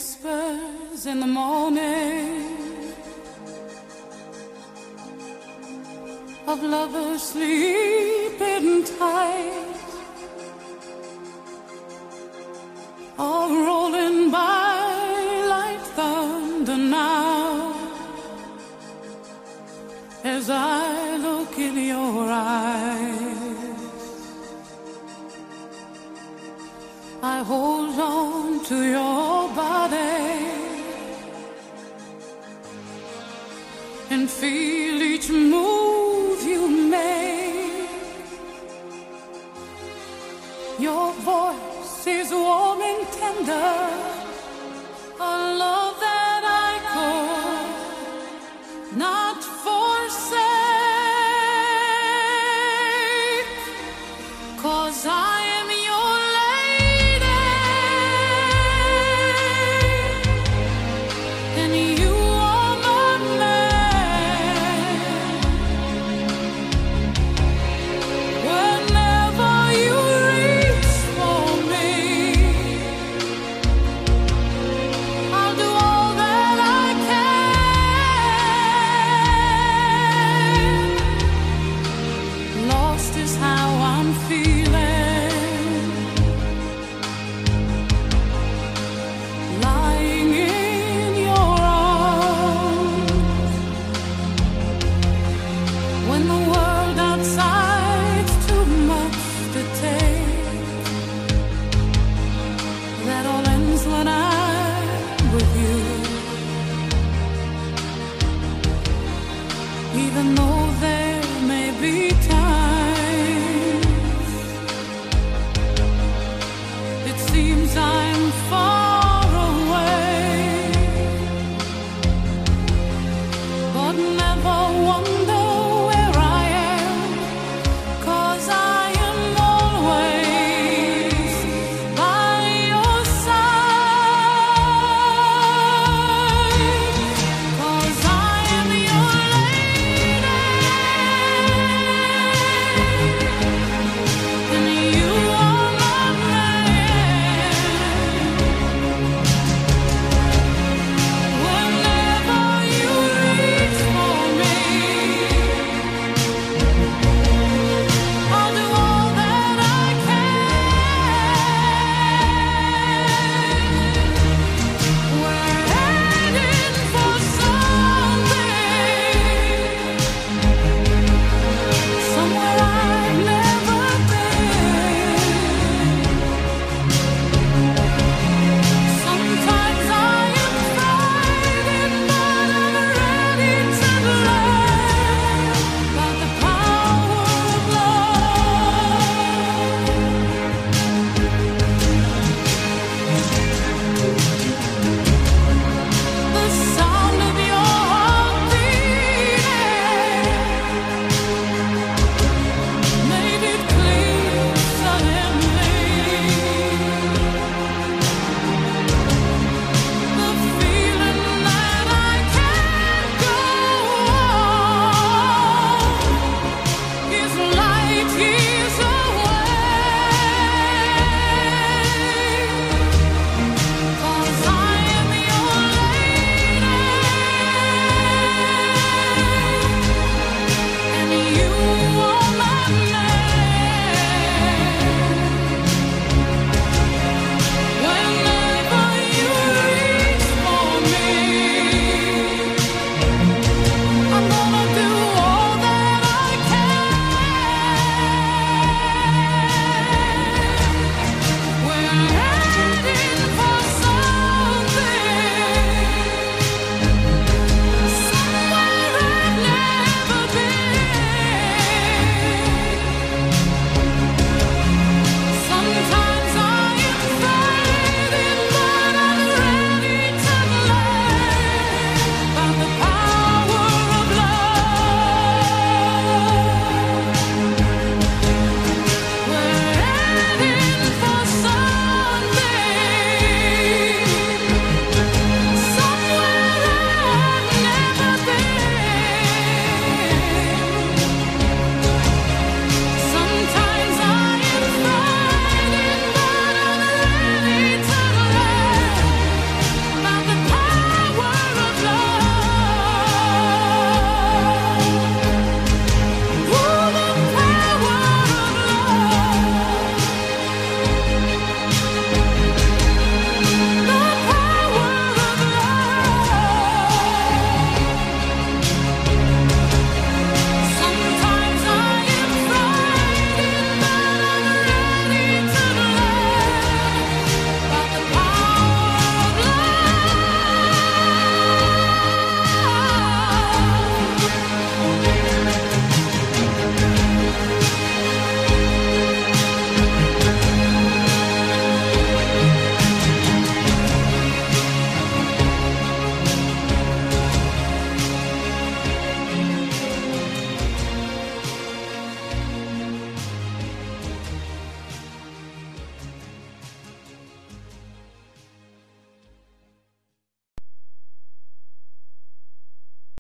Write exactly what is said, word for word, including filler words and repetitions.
whispers in the morning of lovers sleeping tight, all rolling by like thunder now, as I look in your eyes. I hold on to your body and feel each move you make. Your voice is warm and tender, a love that I could not forsake, 'cause I am your lady and you are my man. Whenever you reach for me, I'll do all that I can. Lost is how I'm feeling, lying in your arms, when the world outside's too much to take. That all ends when I'm with you.